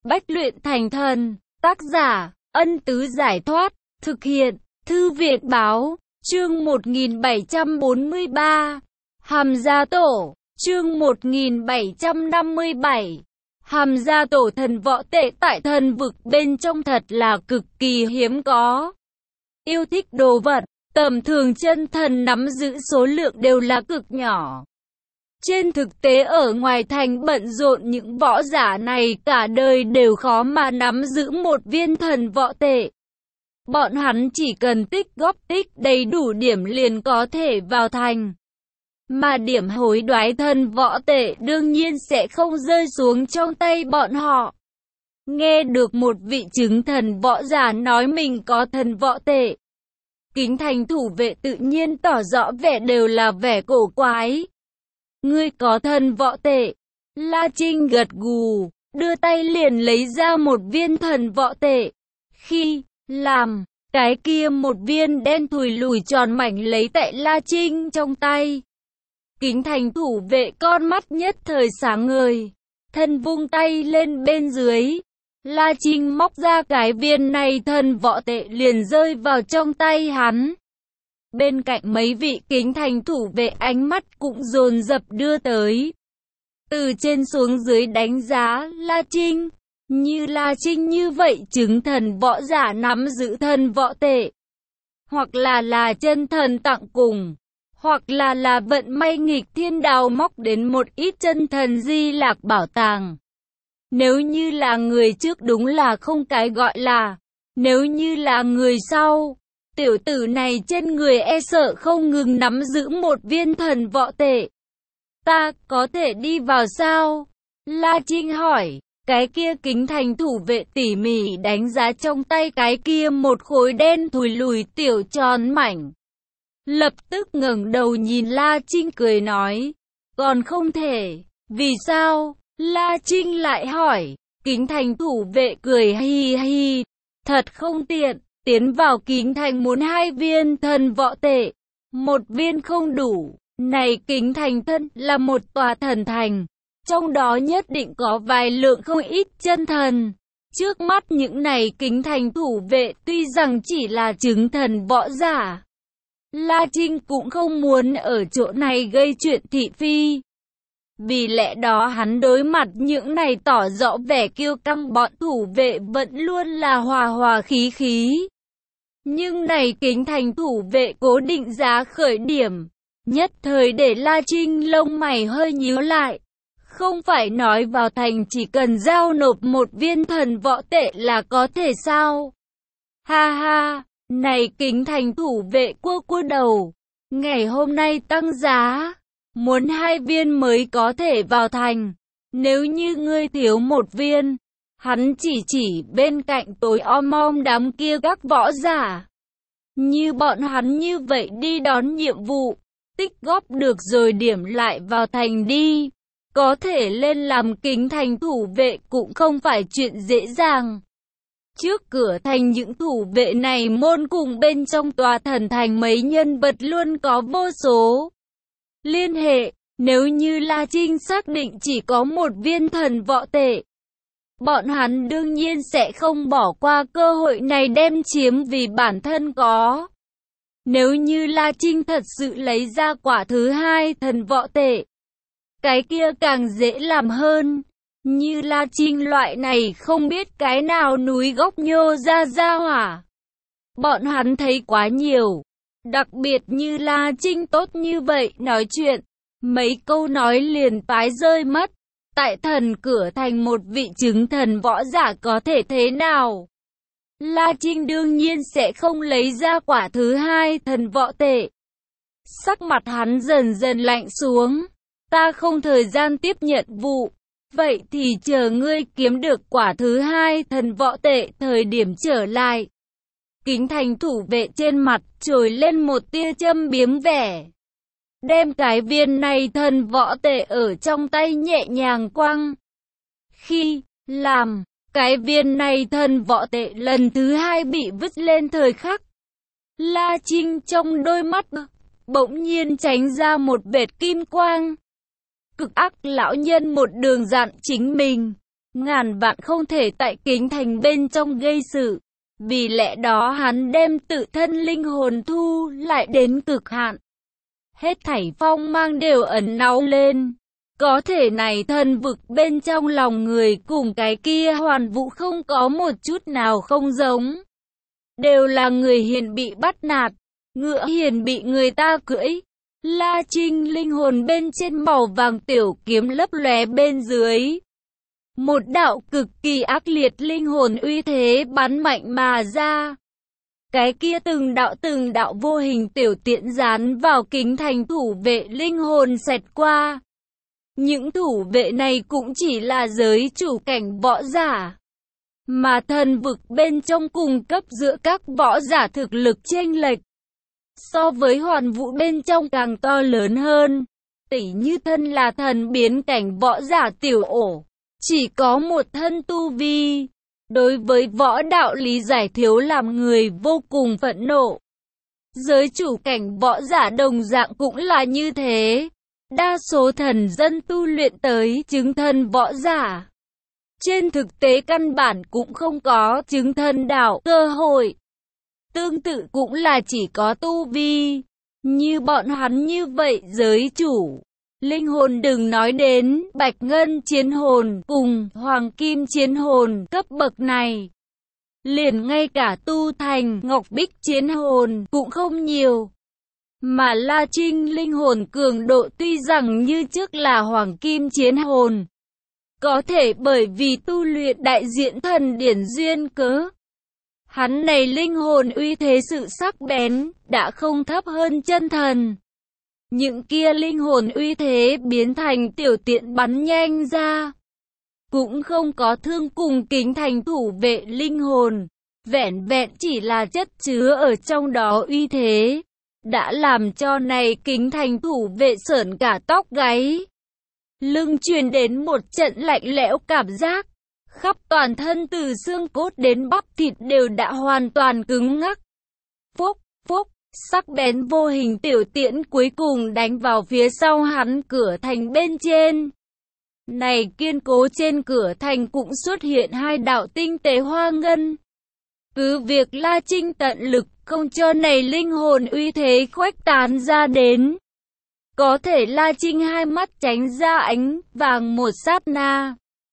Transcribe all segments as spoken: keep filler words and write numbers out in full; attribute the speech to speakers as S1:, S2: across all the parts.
S1: Bách luyện thành thần. Tác giả, Ân Tứ Giải Thoát. Thực hiện, Thư viện Báo. Chương một nghìn bảy trăm bốn mươi ba. Hàm Gia Tổ. Chương một nghìn bảy trăm năm mươi bảy. Hàm Gia Tổ thần võ tệ tại thần vực bên trong thật là cực kỳ hiếm có. Yêu thích đồ vật, tầm thường chân thần nắm giữ số lượng đều là cực nhỏ. Trên thực tế ở ngoài thành bận rộn những võ giả này cả đời đều khó mà nắm giữ một viên thần võ tệ. Bọn hắn chỉ cần tích góp tích đầy đủ điểm liền có thể vào thành. Mà điểm hối đoái thần võ tệ đương nhiên sẽ không rơi xuống trong tay bọn họ. Nghe được một vị chứng thần võ giả nói mình có thần võ tệ, Kính Thành thủ vệ tự nhiên tỏ rõ vẻ đều là vẻ cổ quái. Ngươi có thần võ tệ? La Trinh gật gù, đưa tay liền lấy ra một viên thần võ tệ. Khi làm, cái kia một viên đen thùi lùi tròn mảnh lấy tại La Trinh trong tay. Kính Thành thủ vệ con mắt nhất thời sáng ngời, thân vung tay lên bên dưới. La Trinh móc ra cái viên này thần võ tệ liền rơi vào trong tay hắn. Bên cạnh mấy vị Kính Thành thủ vệ ánh mắt cũng dồn dập đưa tới. Từ trên xuống dưới đánh giá La Trinh. Như La Trinh như vậy chứng thần võ giả nắm giữ thần võ tệ. Hoặc là là chân thần tặng cùng. Hoặc là là vận may nghịch thiên đào móc đến một ít chân thần di lạc bảo tàng. Nếu như là người trước đúng là không cái gọi là. Nếu như là người sau, tiểu tử này trên người e sợ không ngừng nắm giữ một viên thần võ tệ. Ta có thể đi vào sao? La Trinh hỏi. Cái kia Kính Thành thủ vệ tỉ mỉ đánh giá trong tay cái kia một khối đen thùi lùi tiểu tròn mảnh. Lập tức ngẩng đầu nhìn La Trinh cười nói. Còn không thể. Vì sao? La Trinh lại hỏi. Kính Thành thủ vệ cười hi hi. Thật không tiện. Tiến vào Kính Thành muốn hai viên thần võ tệ. Một viên không đủ. Này Kính Thành thân là một tòa thần thành. Trong đó nhất định có vài lượng không ít chân thần. Trước mắt những này Kính Thành thủ vệ tuy rằng chỉ là chứng thần võ giả. La Trinh cũng không muốn ở chỗ này gây chuyện thị phi. Vì lẽ đó hắn đối mặt những này tỏ rõ vẻ kiêu căng bọn thủ vệ vẫn luôn là hòa hòa khí khí. Nhưng này Kính Thành thủ vệ cố định giá khởi điểm. Nhất thời để La Trinh lông mày hơi nhíu lại. Không phải nói vào thành chỉ cần giao nộp một viên thần võ tệ là có thể sao? Ha ha, này Kính Thành thủ vệ cua cua đầu. Ngày hôm nay tăng giá, muốn hai viên mới có thể vào thành. Nếu như ngươi thiếu một viên, hắn chỉ chỉ bên cạnh tối om om đám kia các võ giả. Như bọn hắn như vậy đi đón nhiệm vụ, tích góp được rồi điểm lại vào thành đi. Có thể lên làm Kính Thành thủ vệ cũng không phải chuyện dễ dàng. Trước cửa thành những thủ vệ này môn cùng bên trong tòa thần thành mấy nhân vật luôn có vô số liên hệ. Nếu như La Trinh xác định chỉ có một viên thần võ tệ, bọn hắn đương nhiên sẽ không bỏ qua cơ hội này đem chiếm vì bản thân có. Nếu như La Trinh thật sự lấy ra quả thứ hai thần võ tệ, cái kia càng dễ làm hơn. Như La Trinh loại này không biết cái nào núi gốc nhô ra ra hỏa. Bọn hắn thấy quá nhiều. Đặc biệt như La Trinh tốt như vậy nói chuyện. Mấy câu nói liền tái rơi mất. Tại thần cửa thành một vị chứng thần võ giả có thể thế nào? La Trinh đương nhiên sẽ không lấy ra quả thứ hai thần võ tệ. Sắc mặt hắn dần dần lạnh xuống. Ta không thời gian tiếp nhận vụ. Vậy thì chờ ngươi kiếm được quả thứ hai thần võ tệ thời điểm trở lại. Kính Thành thủ vệ trên mặt trồi lên một tia châm biếm vẻ. Đem cái viên này thần võ tệ ở trong tay nhẹ nhàng quăng. Khi làm, cái viên này thần võ tệ lần thứ hai bị vứt lên thời khắc. La Trinh trong đôi mắt bỗng nhiên tránh ra một vệt kim quang. Cực ác lão nhân một đường dặn chính mình. ngàn vạn không thể tại kính thành bên trong gây sự. Vì lẽ đó hắn đem tự thân linh hồn thu lại đến cực hạn. Hết thảy phong mang đều ẩn náu lên. Có thể này thần vực bên trong lòng người cùng cái kia hoàn vũ không có một chút nào không giống. Đều là người hiền bị bắt nạt, ngựa hiền bị người ta cưỡi. La Trinh linh hồn bên trên màu vàng tiểu kiếm lấp lóe bên dưới. Một đạo cực kỳ ác liệt linh hồn uy thế bắn mạnh mà ra. Cái kia từng đạo từng đạo vô hình tiểu tiễn dán vào kính thành thủ vệ linh hồn xẹt qua. Những thủ vệ này cũng chỉ là giới chủ cảnh võ giả. Mà thần vực bên trong cung cấp giữa các võ giả thực lực chênh lệch. So với hoàn vũ bên trong càng to lớn hơn. Tỉ như thân là thần biến cảnh võ giả tiểu ổ. Chỉ có một thân tu vi. Đối với võ đạo lý giải thiếu làm người vô cùng phẫn nộ. Giới chủ cảnh võ giả đồng dạng cũng là như thế. Đa số thần dân tu luyện tới chứng thân võ giả. Trên thực tế căn bản cũng không có chứng thân đạo cơ hội. Tương tự cũng là chỉ có tu vi. Như bọn hắn như vậy giới chủ. Linh hồn đừng nói đến bạch ngân chiến hồn cùng hoàng kim chiến hồn cấp bậc này. Liền ngay cả tu thành ngọc bích chiến hồn cũng không nhiều. Mà La Trinh linh hồn cường độ tuy rằng như trước là hoàng kim chiến hồn. Có thể bởi vì tu luyện đại diện thần điển duyên cớ. Hắn này linh hồn uy thế sự sắc bén đã không thấp hơn chân thần. Những kia linh hồn uy thế biến thành tiểu tiện bắn nhanh ra. Cũng không có thương cùng kính thành thủ vệ linh hồn. Vẹn vẹn chỉ là chất chứa ở trong đó uy thế. Đã làm cho này kính thành thủ vệ sởn cả tóc gáy. Lưng truyền đến một trận lạnh lẽo cảm giác. Khắp toàn thân từ xương cốt đến bắp thịt đều đã hoàn toàn cứng ngắc. Phúc, phúc. Sắc bén vô hình tiểu tiễn cuối cùng đánh vào phía sau hắn cửa thành bên trên. Này kiên cố trên cửa thành cũng xuất hiện hai đạo tinh tế hoa ngân. Cứ việc La Trinh tận lực không cho này linh hồn uy thế khuếch tán ra đến. Có thể La Trinh hai mắt tránh ra ánh vàng một sát na.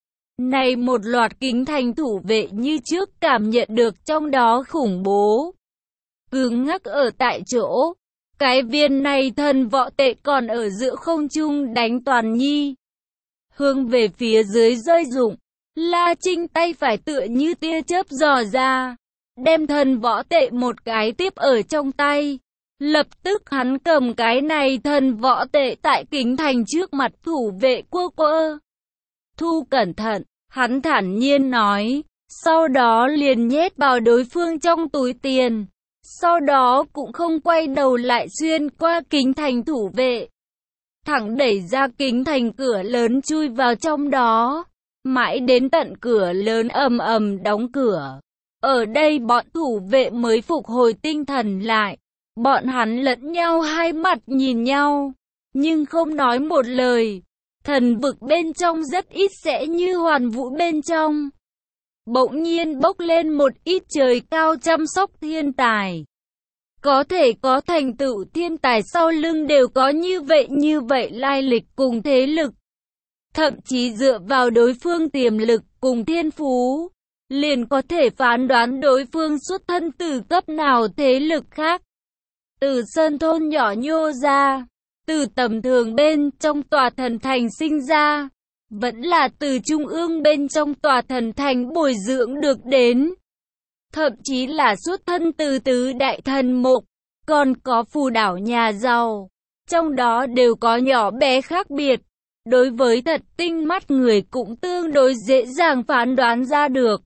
S1: Này một loạt kính thành thủ vệ như trước cảm nhận được trong đó khủng bố. Cứng ngắc ở tại chỗ. Cái viên này thần võ tệ còn ở giữa không trung đánh toàn nhi. Hướng về phía dưới rơi rụng. La Trinh tay phải tựa như tia chớp dò ra. Đem thần võ tệ một cái tiếp ở trong tay. Lập tức hắn cầm cái này thần võ tệ tại kính thành trước mặt thủ vệ quơ quơ. Thu cẩn thận, hắn thản nhiên nói. Sau đó liền nhét vào đối phương trong túi tiền. Sau đó cũng không quay đầu lại xuyên qua kính thành thủ vệ. Thẳng đẩy ra kính thành cửa lớn chui vào trong đó. Mãi đến tận cửa lớn ầm ầm đóng cửa. Ở đây bọn thủ vệ mới phục hồi tinh thần lại. Bọn hắn lẫn nhau hai mặt nhìn nhau. Nhưng không nói một lời. Thần vực bên trong rất ít sẽ như hoàn vũ bên trong. Bỗng nhiên bốc lên một ít trời cao chăm sóc thiên tài. Có thể có thành tựu thiên tài sau lưng đều có như vậy như vậy lai lịch cùng thế lực. Thậm chí dựa vào đối phương tiềm lực cùng thiên phú, liền có thể phán đoán đối phương xuất thân từ cấp nào thế lực khác. Từ sơn thôn nhỏ nhô ra, từ tầm thường bên trong tòa thần thành sinh ra, vẫn là từ trung ương bên trong tòa thần thành bồi dưỡng được đến. Thậm chí là xuất thân từ tứ đại thần mục, còn có phù đảo nhà giàu. Trong đó đều có nhỏ bé khác biệt. Đối với thật tinh mắt người cũng tương đối dễ dàng phán đoán ra được.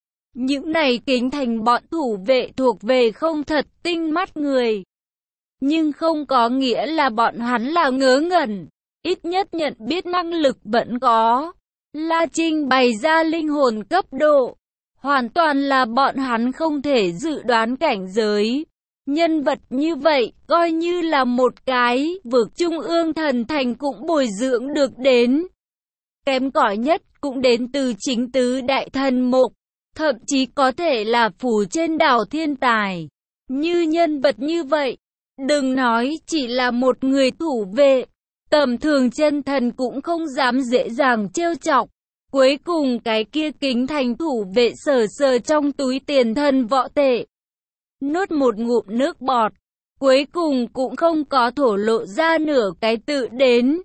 S1: Những này kính thành bọn thủ vệ thuộc về không thật tinh mắt người. Nhưng không có nghĩa là bọn hắn là ngớ ngẩn. Ít nhất nhận biết năng lực vẫn có. La Trinh bày ra linh hồn cấp độ. Hoàn toàn là bọn hắn không thể dự đoán cảnh giới. Nhân vật như vậy, coi như là một cái vực trung ương thần thành cũng bồi dưỡng được đến. Kém cỏi nhất cũng đến từ chính tứ đại thần mục, thậm chí có thể là phù trên đảo thiên tài. Như nhân vật như vậy, đừng nói chỉ là một người thủ vệ, tầm thường chân thần cũng không dám dễ dàng trêu chọc. Cuối cùng cái kia Kính Thành thủ vệ sờ sờ trong túi tiền thân võ tệ, nuốt một ngụm nước bọt, cuối cùng cũng không có thổ lộ ra nửa cái tự đến.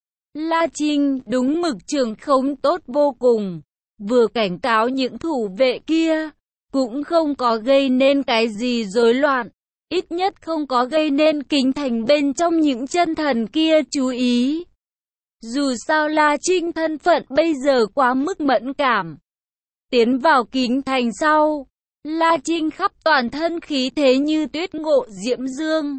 S1: La Trinh đúng mực trường khống tốt vô cùng, vừa cảnh cáo những thủ vệ kia, cũng không có gây nên cái gì rối loạn, ít nhất không có gây nên Kính Thành bên trong những chân thần kia chú ý. Dù sao La Trinh thân phận bây giờ quá mức mẫn cảm. Tiến vào Kính Thành sau, La Trinh khắp toàn thân khí thế như tuyết ngộ diễm dương,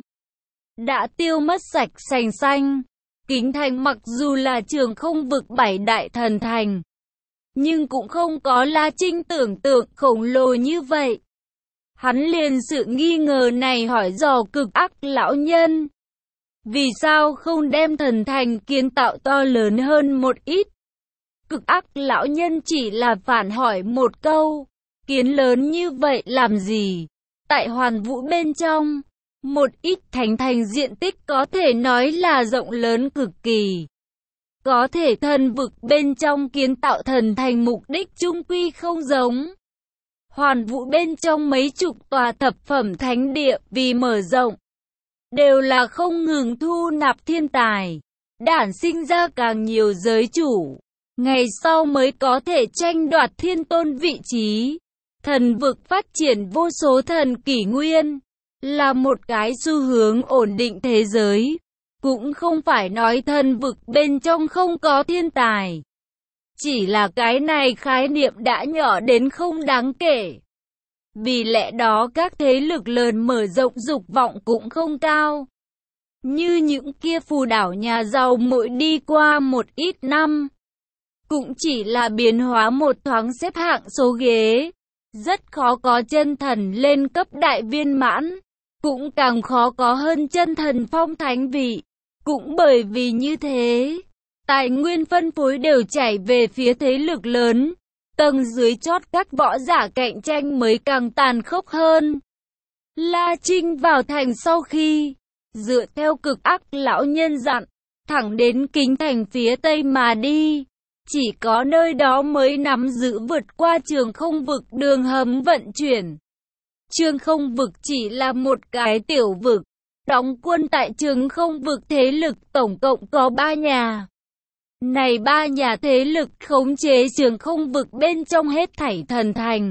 S1: đã tiêu mất sạch sành xanh. Kính Thành mặc dù là trường không vực bảy đại thần thành, nhưng cũng không có La Trinh tưởng tượng khổng lồ như vậy. Hắn liền sự nghi ngờ này hỏi dò Cực Ác lão nhân. Vì sao không đem thần thành kiến tạo to lớn hơn một ít? Cực Ác lão nhân chỉ là phản hỏi một câu, kiến lớn như vậy làm gì? Tại Hoàn Vũ bên trong, một ít thánh thành diện tích có thể nói là rộng lớn cực kỳ. Có thể thần vực bên trong kiến tạo thần thành mục đích chung quy không giống. Hoàn Vũ bên trong mấy chục tòa thập phẩm thánh địa vì mở rộng, đều là không ngừng thu nạp thiên tài, đản sinh ra càng nhiều giới chủ, ngày sau mới có thể tranh đoạt thiên tôn vị trí. Thần vực phát triển vô số thần kỷ nguyên, là một cái xu hướng ổn định thế giới. Cũng không phải nói thần vực bên trong không có thiên tài, chỉ là cái này khái niệm đã nhỏ đến không đáng kể. Vì lẽ đó các thế lực lớn mở rộng dục vọng cũng không cao. Như những kia phù đảo nhà giàu mỗi đi qua một ít năm, cũng chỉ là biến hóa một thoáng xếp hạng số ghế. Rất khó có chân thần lên cấp đại viên mãn, cũng càng khó có hơn chân thần phong thánh vị. Cũng bởi vì như thế, tài nguyên phân phối đều chảy về phía thế lực lớn, tầng dưới chót các võ giả cạnh tranh mới càng tàn khốc hơn. La Trinh vào thành sau khi, dựa theo Cực Ác lão nhân dặn, thẳng đến Kính Thành phía tây mà đi. Chỉ có nơi đó mới nắm giữ vượt qua trường không vực đường hầm vận chuyển. Trường không vực chỉ là một cái tiểu vực. Đóng quân tại trường không vực thế lực tổng cộng có ba nhà. Này ba nhà thế lực khống chế trường không vực bên trong hết thảy thần thành.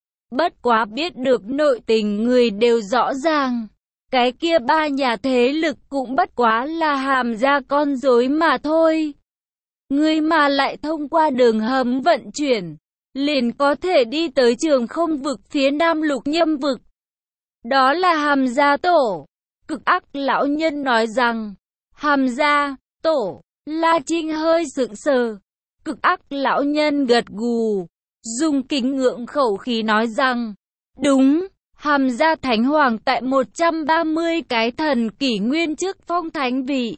S1: Bất quá biết được nội tình người đều rõ ràng. Cái kia ba nhà thế lực cũng bất quá là hàm ra con rối mà thôi. Người mà lại thông qua đường hầm vận chuyển, liền có thể đi tới trường không vực phía nam lục nhâm vực. Đó là Hàm Gia Tổ. Cực Ác lão nhân nói rằng, Hàm Gia Tổ. La Trinh hơi sững sờ. Cực Ác lão nhân gật gù, dùng kính ngưỡng khẩu khí nói rằng, đúng, Hàm Gia Thánh Hoàng tại một trăm ba mươi cái thần kỷ nguyên trước phong thánh vị.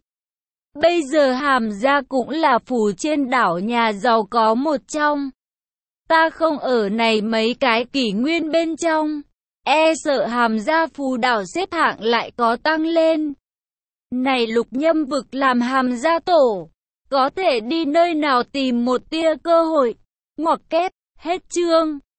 S1: Bây giờ Hàm Gia cũng là phủ trên đảo nhà giàu có một trong. Ta không ở này mấy cái kỷ nguyên bên trong, e sợ Hàm Gia phù đảo xếp hạng lại có tăng lên. Này lục nhâm vực làm Hàm Gia Tổ, có thể đi nơi nào tìm một tia cơ hội. Ngoặc kép, hết chương.